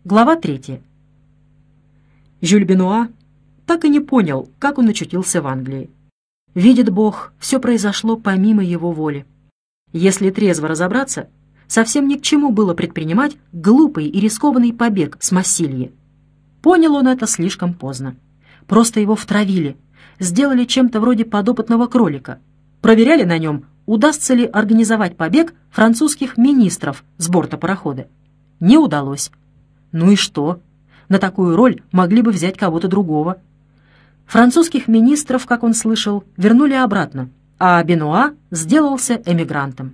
Глава 3. Жюль Бенуа так и не понял, как он очутился в Англии. Видит Бог, все произошло помимо его воли. Если трезво разобраться, совсем ни к чему было предпринимать глупый и рискованный побег с Массильи. Понял он это слишком поздно. Просто его втравили, сделали чем-то вроде подопытного кролика. Проверяли на нем, удастся ли организовать побег французских министров с борта парохода. Не удалось. Ну и что? На такую роль могли бы взять кого-то другого. Французских министров, как он слышал, вернули обратно, а Бенуа сделался эмигрантом.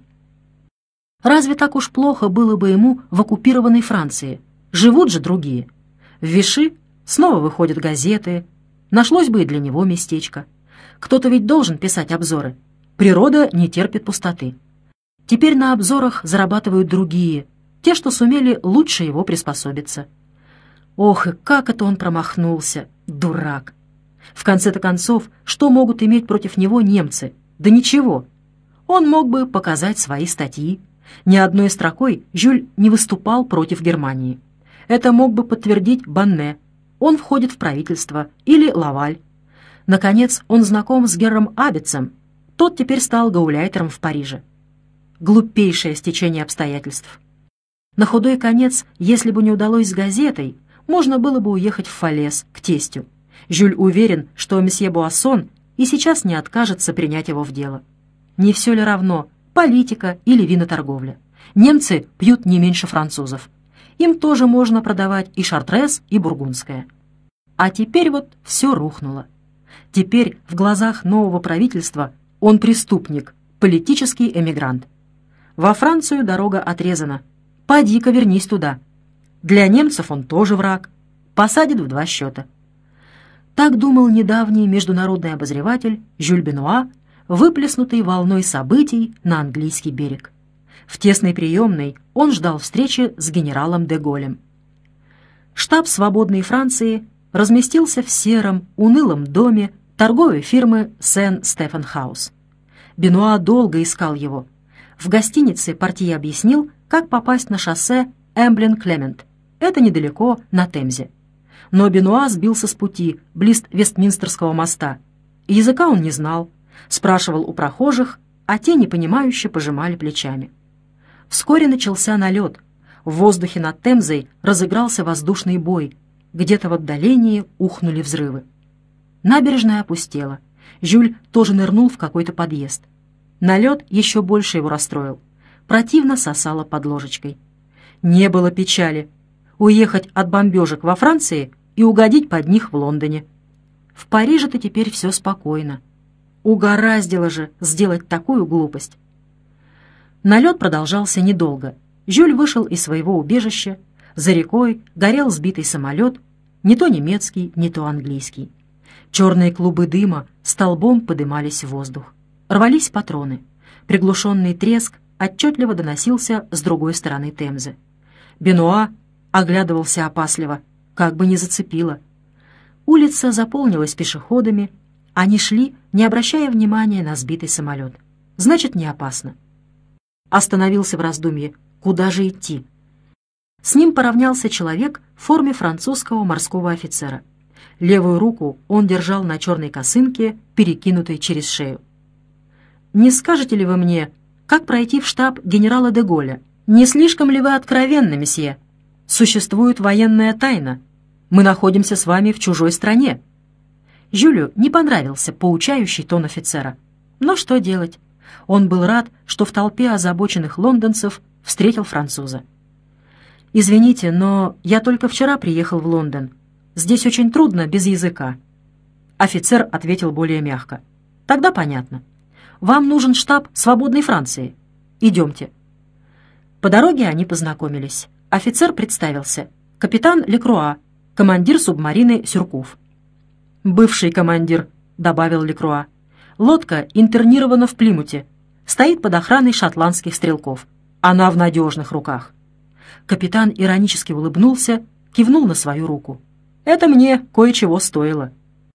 Разве так уж плохо было бы ему в оккупированной Франции? Живут же другие. В Виши снова выходят газеты. Нашлось бы и для него местечко. Кто-то ведь должен писать обзоры. Природа не терпит пустоты. Теперь на обзорах зарабатывают другие, те, что сумели лучше его приспособиться. Ох, и как это он промахнулся, дурак! В конце-то концов, что могут иметь против него немцы? Да ничего. Он мог бы показать свои статьи. Ни одной строкой Жюль не выступал против Германии. Это мог бы подтвердить Банне. Он входит в правительство. Или Лаваль. Наконец, он знаком с Герром Абицем. Тот теперь стал гауляйтером в Париже. Глупейшее стечение обстоятельств. На худой конец, если бы не удалось с газетой, можно было бы уехать в Фалес, к тестю. Жюль уверен, что месье Буассон и сейчас не откажется принять его в дело. Не все ли равно, политика или виноторговля? Немцы пьют не меньше французов. Им тоже можно продавать и шартрез, и бургундское. А теперь вот все рухнуло. Теперь в глазах нового правительства он преступник, политический эмигрант. Во Францию дорога отрезана. Поди-ка вернись туда. Для немцев он тоже враг. Посадит в 2 счета. Так думал недавний международный обозреватель Жюль Бенуа, выплеснутый волной событий на английский берег. В тесной приемной он ждал встречи с генералом де Голлем. Штаб «Свободной Франции» разместился в сером, унылом доме торговой фирмы Сен-Стефан-Хаус. Бенуа долго искал его. В гостинице портье объяснил, как попасть на шоссе Эмблен-Клемент. Это недалеко, на Темзе. Но Бенуа сбился с пути, близ Вестминстерского моста. Языка он не знал, спрашивал у прохожих, а те непонимающе пожимали плечами. Вскоре начался налет. В воздухе над Темзой разыгрался воздушный бой. Где-то в отдалении ухнули взрывы. Набережная опустела. Жюль тоже нырнул в какой-то подъезд. Налет еще больше его расстроил. Противно сосало под ложечкой. Не было печали. Уехать от бомбежек во Франции и угодить под них в Лондоне. В Париже-то теперь все спокойно. Угораздило же сделать такую глупость. Налет продолжался недолго. Жюль вышел из своего убежища. За рекой горел сбитый самолет, не то немецкий, не то английский. Черные клубы дыма столбом подымались в воздух. Рвались патроны. Приглушенный треск отчетливо доносился с другой стороны Темзы. Бенуа оглядывался опасливо, как бы не зацепило. Улица заполнилась пешеходами. Они шли, не обращая внимания на сбитый самолет. Значит, не опасно. Остановился в раздумье. Куда же идти? С ним поравнялся человек в форме французского морского офицера. Левую руку он держал на черной косынке, перекинутой через шею. «Не скажете ли вы мне, как пройти в штаб генерала де Голля? Не слишком ли вы откровенны, месье? Существует военная тайна. Мы находимся с вами в чужой стране». Жюлю не понравился поучающий тон офицера. Но что делать? Он был рад, что в толпе озабоченных лондонцев встретил француза. «Извините, но я только вчера приехал в Лондон. Здесь очень трудно без языка». Офицер ответил более мягко. «Тогда понятно. Вам нужен штаб «Свободной Франции». Идемте». По дороге они познакомились. Офицер представился. Капитан Лекруа, командир субмарины «Сюркув». «Бывший командир», — добавил Лекруа. «Лодка интернирована в Плимуте. Стоит под охраной шотландских стрелков. Она в надежных руках». Капитан иронически улыбнулся, кивнул на свою руку. «Это мне кое-чего стоило».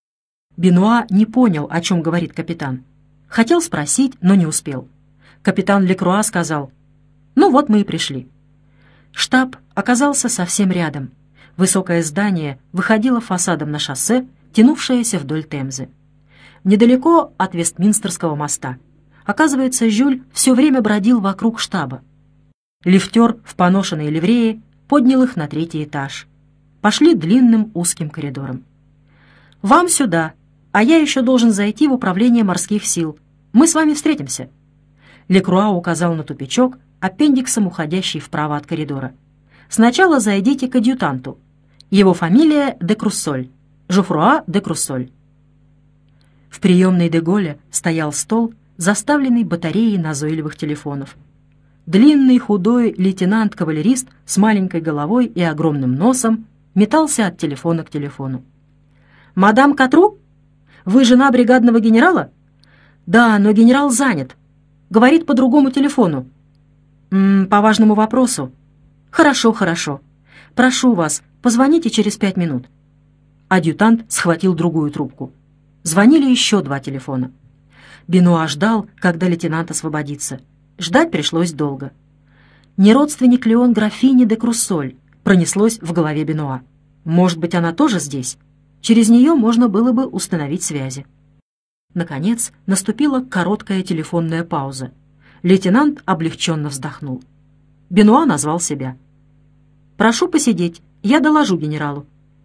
Бенуа не понял, о чем говорит капитан. Хотел спросить, но не успел. Капитан Лекруа сказал: «Ну вот мы и пришли». Штаб оказался совсем рядом. Высокое здание выходило фасадом на шоссе, тянувшееся вдоль Темзы. Недалеко от Вестминстерского моста. Оказывается, Жюль все время бродил вокруг штаба. Лифтер в поношенной ливрее поднял их на 3-й этаж. Пошли длинным узким коридором. «Вам сюда, а я еще должен зайти в управление морских сил. Мы с вами встретимся». Лекруа указал на тупичок, аппендиксом уходящий вправо от коридора. «Сначала зайдите к адъютанту. Его фамилия де Круссоль, Жофруа де Круссоль». В приемной де Голля стоял стол, заставленный батареей назойливых телефонов. Длинный худой лейтенант-кавалерист с маленькой головой и огромным носом метался от телефона к телефону. «Мадам Катру? Вы жена бригадного генерала?» «Да, но генерал занят. Говорит по другому телефону». «По важному вопросу». «Хорошо, хорошо. Прошу вас, позвоните через 5 минут». Адъютант схватил другую трубку. Звонили еще 2 телефона. Бенуа ждал, когда лейтенант освободится. Ждать пришлось долго. «Не родственник ли он графини де Круссоль?» пронеслось в голове Бенуа. «Может быть, она тоже здесь? Через нее можно было бы установить связи». Наконец, наступила короткая телефонная пауза. Лейтенант облегченно вздохнул. Бенуа назвал себя. «Прошу посидеть, я доложу генералу».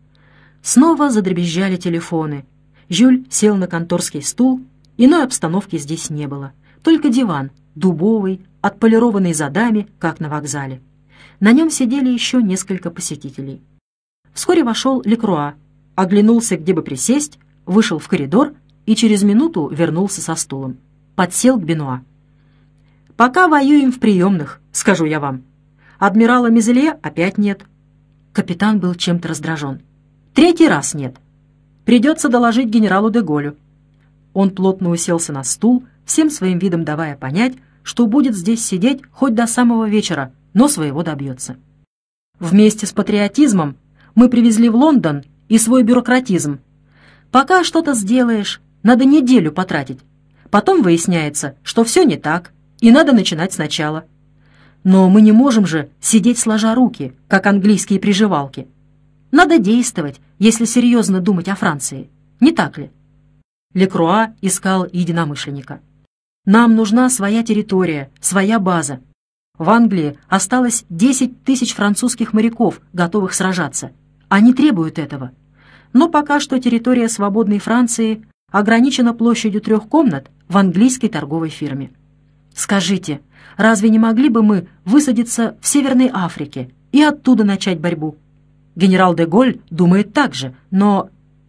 Снова задребезжали телефоны. Жюль сел на конторский стул, иной обстановки здесь не было. Только диван, дубовый, отполированный задами, как на вокзале. На нем сидели еще несколько посетителей. Вскоре вошел Лекруа, оглянулся, где бы присесть, вышел в коридор и через минуту вернулся со стулом. Подсел к Бенуа. «Пока воюем в приемных, скажу я вам. Адмирала Мизелье опять нет». Капитан был чем-то раздражен. «3-й раз нет. Придется доложить генералу де Голлю». Он плотно уселся на стул, всем своим видом давая понять, что будет здесь сидеть хоть до самого вечера, но своего добьется. «Вместе с патриотизмом мы привезли в Лондон и свой бюрократизм. Пока что-то сделаешь, надо неделю потратить. Потом выясняется, что все не так, и надо начинать сначала. Но мы не можем же сидеть сложа руки, как английские приживалки. Надо действовать, если серьезно думать о Франции. Не так ли?» Лекруа искал единомышленника. «Нам нужна своя территория, своя база. В Англии осталось 10 тысяч французских моряков, готовых сражаться. Они требуют этого. Но пока что территория свободной Франции ограничена площадью 3 комнат в английской торговой фирме. Скажите, разве не могли бы мы высадиться в Северной Африке и оттуда начать борьбу? Генерал де Голль думает так же, но...»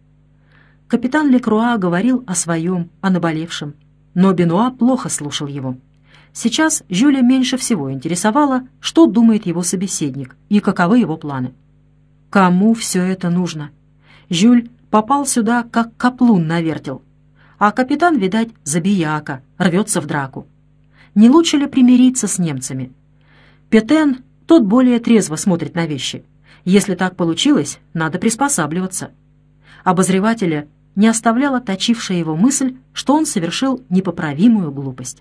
Капитан Лекруа говорил о своем, о наболевшем, но Бенуа плохо слушал его. Сейчас Жюля меньше всего интересовало, что думает его собеседник и каковы его планы. Кому все это нужно? Жюль попал сюда, как каплун на вертел, а капитан, видать, забияка, рвется в драку. Не лучше ли примириться с немцами? Петен, тот более трезво смотрит на вещи. Если так получилось, надо приспосабливаться. Обозревателя не оставляла точившая его мысль, что он совершил непоправимую глупость.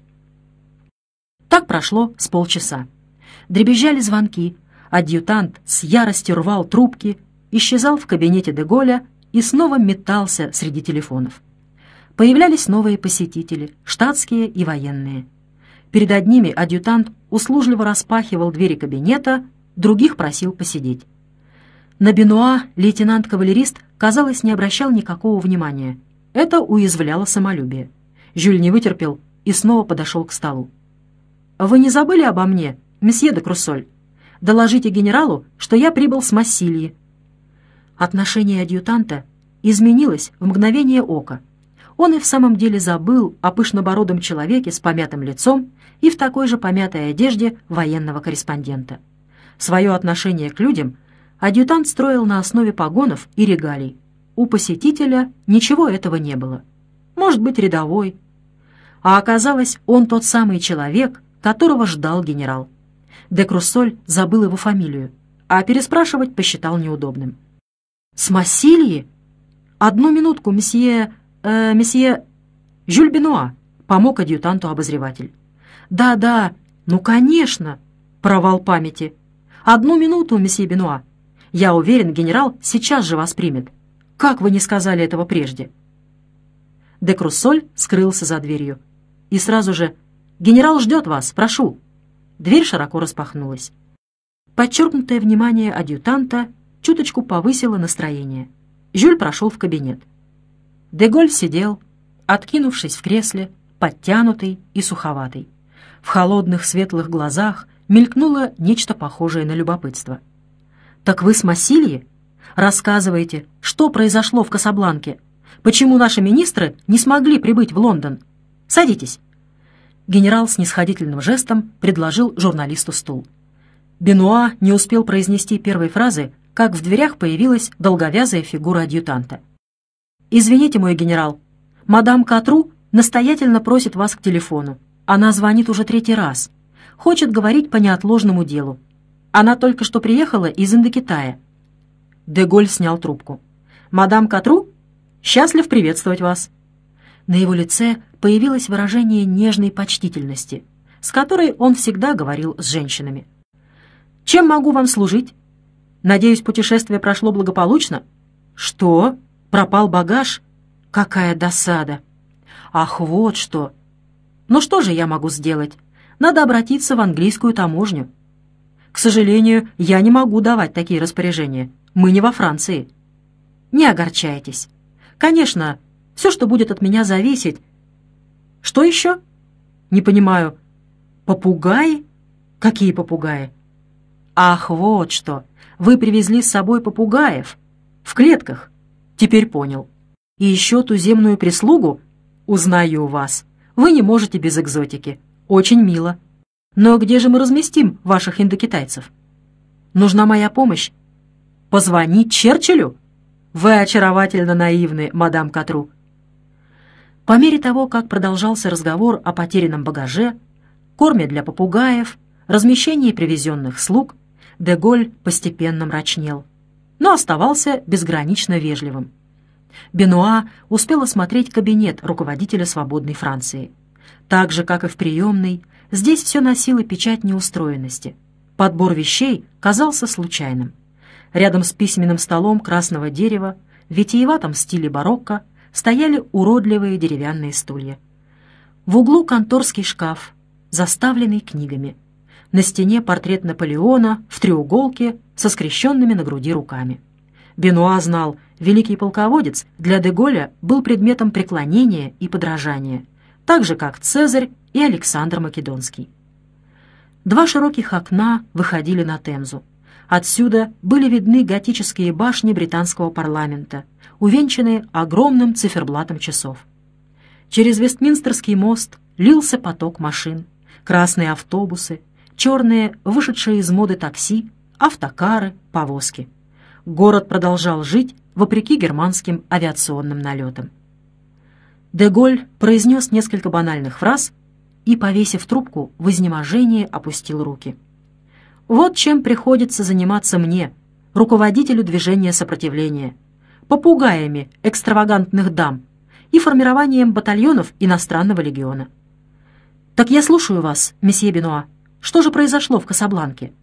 Так прошло с полчаса. Дребезжали звонки, адъютант с яростью рвал трубки, исчезал в кабинете де Голля и снова метался среди телефонов. Появлялись новые посетители, штатские и военные. Перед одними адъютант услужливо распахивал двери кабинета, других просил посидеть. На Бенуа лейтенант-кавалерист, казалось, не обращал никакого внимания. Это уязвляло самолюбие. Жюль не вытерпел и снова подошел к столу. «Вы не забыли обо мне, месье де Круссоль? Доложите генералу, что я прибыл с Массильи». Отношение адъютанта изменилось в мгновение ока. Он и в самом деле забыл о пышнобородом человеке с помятым лицом и в такой же помятой одежде военного корреспондента. Свое отношение к людям адъютант строил на основе погонов и регалий. У посетителя ничего этого не было. Может быть, рядовой. А оказалось, он тот самый человек, которого ждал генерал. Де Круссоль забыл его фамилию, а переспрашивать посчитал неудобным. «С Массильи? Одну минутку, месье... Жюль Бенуа», — помог адъютанту обозреватель. «Да, ну, конечно!» — провал памяти. «Одну минуту, месье Бенуа. Я уверен, генерал сейчас же вас примет. Как вы не сказали этого прежде?» Де Круссоль скрылся за дверью. И сразу же: «Генерал ждет вас, прошу». Дверь широко распахнулась. Подчеркнутое внимание адъютанта чуточку повысило настроение. Жюль прошел в кабинет. Де-Голь сидел, откинувшись в кресле, подтянутый и суховатый. В холодных светлых глазах мелькнуло нечто похожее на любопытство. «Так вы с Массильи? Рассказывайте, что произошло в Касабланке? Почему наши министры не смогли прибыть в Лондон? Садитесь». Генерал снисходительным жестом предложил журналисту стул. Бенуа не успел произнести первой фразы, как в дверях появилась долговязая фигура адъютанта. «Извините, мой генерал, мадам Катру настоятельно просит вас к телефону. Она звонит уже 3-й раз. Хочет говорить по неотложному делу. Она только что приехала из Индокитая». Де-Голь снял трубку. «Мадам Катру? Счастлив приветствовать вас». На его лице появилось выражение нежной почтительности, с которой он всегда говорил с женщинами. «Чем могу вам служить? Надеюсь, путешествие прошло благополучно?» «Что? Пропал багаж? Какая досада!» «Ах, вот что! Ну что же я могу сделать? Надо обратиться в английскую таможню. К сожалению, я не могу давать такие распоряжения. Мы не во Франции». «Не огорчайтесь. Конечно, все, что будет от меня зависеть...» «Что еще?» «Не понимаю. Попугаи? Какие попугаи?» «Ах, вот что! Вы привезли с собой попугаев. В клетках. Теперь понял. И еще туземную прислугу? Узнаю вас. Вы не можете без экзотики. Очень мило. Но где же мы разместим ваших индокитайцев? Нужна моя помощь. Позвонить Черчиллю? Вы очаровательно наивны, мадам Катру». По мере того, как продолжался разговор о потерянном багаже, корме для попугаев, размещении привезенных слуг, Де-Голь постепенно мрачнел, но оставался безгранично вежливым. Бенуа успел осмотреть кабинет руководителя свободной Франции. Так же, как и в приемной, здесь все носило печать неустроенности. Подбор вещей казался случайным. Рядом с письменным столом красного дерева, в витиеватом стиле барокко, стояли уродливые деревянные стулья. В углу конторский шкаф, заставленный книгами. На стене портрет Наполеона в треуголке со скрещенными на груди руками. Бенуа знал, великий полководец для де-Голля был предметом преклонения и подражания, так же, как Цезарь и Александр Македонский. 2 широких окна выходили на Темзу. Отсюда были видны готические башни британского парламента, увенчанные огромным циферблатом часов. Через Вестминстерский мост лился поток машин, красные автобусы, черные, вышедшие из моды такси, автокары, повозки. Город продолжал жить вопреки германским авиационным налетам. Де-Голь произнес несколько банальных фраз и, повесив трубку, в изнеможении опустил руки. «Вот чем приходится заниматься мне, руководителю движения сопротивления, попугаями экстравагантных дам и формированием батальонов иностранного легиона». «Так я слушаю вас, месье Бенуа. Что же произошло в Касабланке?»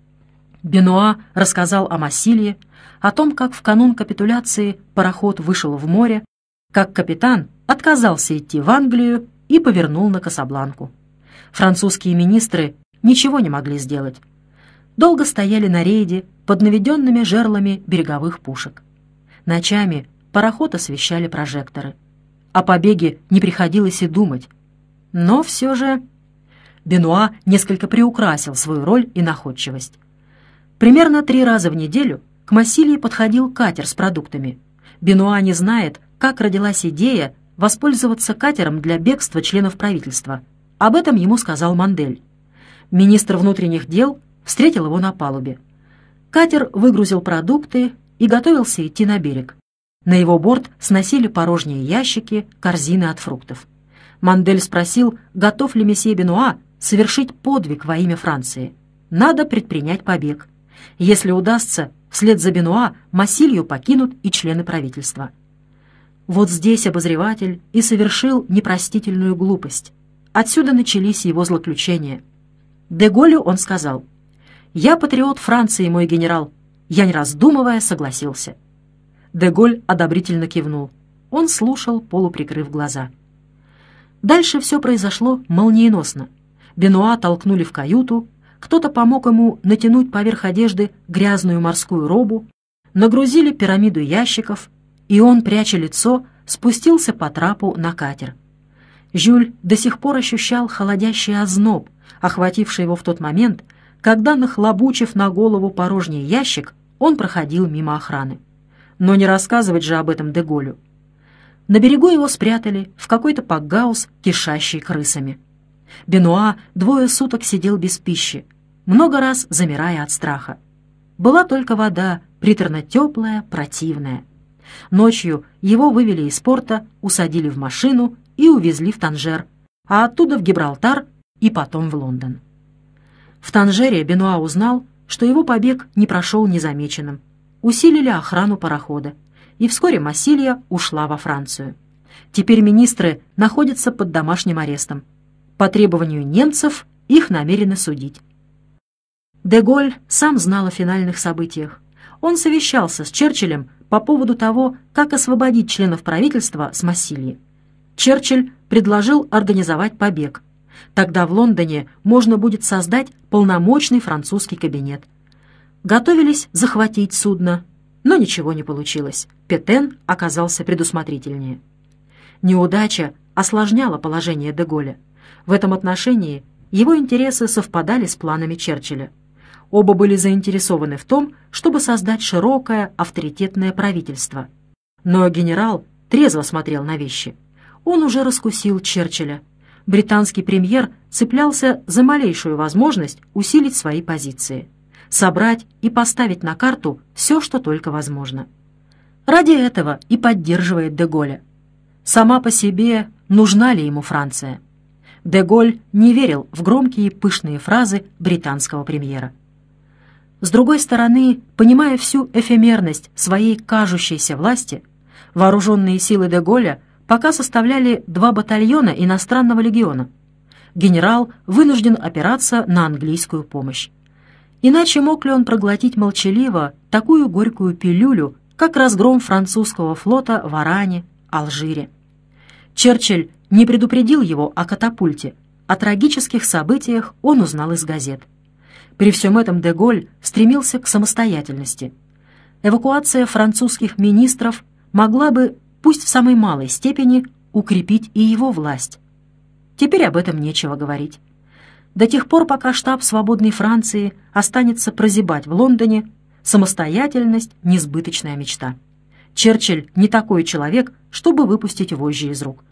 Бенуа рассказал о Массилье, о том, как в канун капитуляции пароход вышел в море, как капитан отказался идти в Англию и повернул на Касабланку. Французские министры ничего не могли сделать. Долго стояли на рейде под наведенными жерлами береговых пушек. Ночами пароход освещали прожекторы. О побеге не приходилось и думать. Но все же Бенуа несколько приукрасил свою роль и находчивость. Примерно 3 раза в неделю к Массилье подходил катер с продуктами. Бенуа не знает, как родилась идея воспользоваться катером для бегства членов правительства. Об этом ему сказал Мандель. Министр внутренних дел встретил его на палубе. Катер выгрузил продукты и готовился идти на берег. На его борт сносили порожние ящики, корзины от фруктов. Мандель спросил, готов ли месье Бенуа совершить подвиг во имя Франции. Надо предпринять побег. Если удастся, вслед за Бенуа Массилью покинут и члены правительства. Вот здесь обозреватель и совершил непростительную глупость. Отсюда начались его злоключения. Де Голлю он сказал: «Я патриот Франции, мой генерал, Я, не раздумывая, согласился. Де-Голь одобрительно кивнул. Он слушал, полуприкрыв глаза. Дальше все произошло молниеносно. Бенуа толкнули в каюту, кто-то помог ему натянуть поверх одежды грязную морскую робу, нагрузили пирамиду ящиков, и он, пряча лицо, спустился по трапу на катер. Жюль до сих пор ощущал холодящий озноб, охвативший его в тот момент, когда, нахлобучив на голову порожний ящик, он проходил мимо охраны. Но не рассказывать же об этом Де-Голлю. На берегу его спрятали в какой-то пакгаус, кишащий крысами. Бенуа 2 суток сидел без пищи, много раз замирая от страха. Была только вода, приторно-теплая, противная. Ночью его вывели из порта, усадили в машину и увезли в Танжер, а оттуда в Гибралтар и потом в Лондон. В Танжере Бенуа узнал, что его побег не прошел незамеченным. Усилили охрану парохода, и вскоре Массилья ушла во Францию. Теперь министры находятся под домашним арестом. По требованию немцев их намерены судить. Де-Голль сам знал о финальных событиях. Он совещался с Черчиллем по поводу того, как освободить членов правительства с Массильи. Черчилль предложил организовать побег. Тогда в Лондоне можно будет создать полномочный французский кабинет. Готовились захватить судно, но ничего не получилось. Петен оказался предусмотрительнее. Неудача осложняла положение Де-Голля. В этом отношении его интересы совпадали с планами Черчилля. Оба были заинтересованы в том, чтобы создать широкое авторитетное правительство. Но генерал трезво смотрел на вещи. Он уже раскусил Черчилля. Британский премьер цеплялся за малейшую возможность усилить свои позиции, собрать и поставить на карту все, что только возможно. Ради этого и поддерживает Де-Голля. Сама по себе нужна ли ему Франция? Де-Голль не верил в громкие пышные фразы британского премьера. С другой стороны, понимая всю эфемерность своей кажущейся власти, вооруженные силы Де-Голля пока составляли 2 батальона иностранного легиона. Генерал вынужден опираться на английскую помощь. Иначе мог ли он проглотить молчаливо такую горькую пилюлю, как разгром французского флота в Оране, Алжире? Черчилль не предупредил его о катапульте. О трагических событиях он узнал из газет. При всем этом Де-Голль стремился к самостоятельности. Эвакуация французских министров могла бы, пусть в самой малой степени, укрепить и его власть. Теперь об этом нечего говорить. До тех пор, пока штаб «Свободной Франции» останется прозябать в Лондоне, самостоятельность — несбыточная мечта. Черчилль не такой человек, чтобы выпустить вожжи из рук.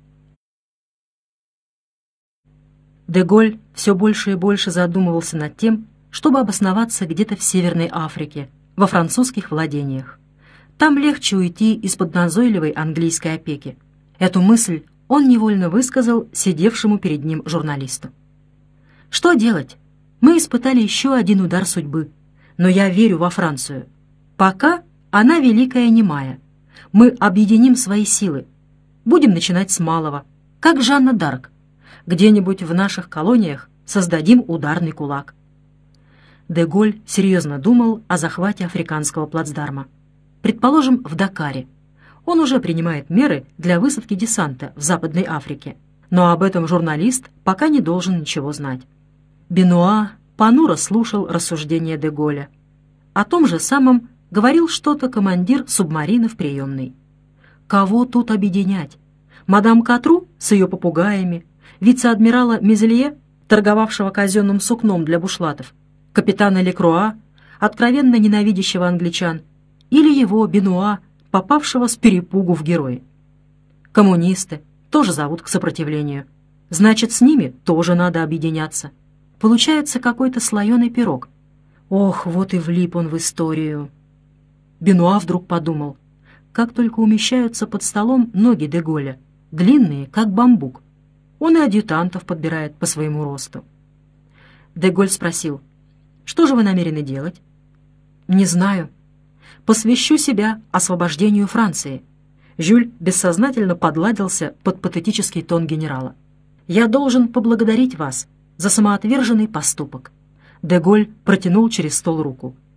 Де-Голль все больше и больше задумывался над тем, чтобы обосноваться где-то в Северной Африке, во французских владениях. Там легче уйти из-под назойливой английской опеки. Эту мысль он невольно высказал сидевшему перед ним журналисту. «Что делать? Мы испытали еще один удар судьбы, но я верю во Францию. Пока она великая немая. Мы объединим свои силы. Будем начинать с малого, как Жанна д'Арк. Где-нибудь в наших колониях создадим ударный кулак». Де-Голль серьезно думал о захвате африканского плацдарма. Предположим, в Дакаре. Он уже принимает меры для высадки десанта в Западной Африке. Но об этом журналист пока не должен ничего знать. Бенуа понуро слушал рассуждения Де-Голля. О том же самом говорил что-то командир субмарины в приемной. Кого тут объединять? Мадам Катру с ее попугаями, вице-адмирала Мезелье, торговавшего казенным сукном для бушлатов, капитана Лекруа, откровенно ненавидящего англичан, или его, Бенуа, попавшего с перепугу в герои. Коммунисты тоже зовут к сопротивлению. Значит, с ними тоже надо объединяться. Получается какой-то слоеный пирог. Ох, вот и влип он в историю. Бенуа вдруг подумал, как только умещаются под столом ноги Де-Голля, длинные, как бамбук. Он и адъютантов подбирает по своему росту. Де-Голль спросил, «Что же вы намерены делать?» «Не знаю. Посвящу себя освобождению Франции». Жюль бессознательно подладился под патетический тон генерала. «Я должен поблагодарить вас за самоотверженный поступок». Де-Голль протянул через стол руку.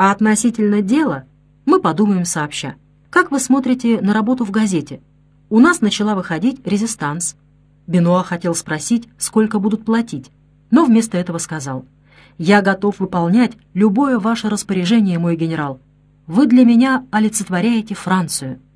А относительно дела мы подумаем сообща. Как вы смотрите на работу в газете? У нас начала выходить «Резистанс». Бенуа хотел спросить, сколько будут платить, но вместо этого сказал: «Я готов выполнять любое ваше распоряжение, мой генерал. Вы для меня олицетворяете Францию».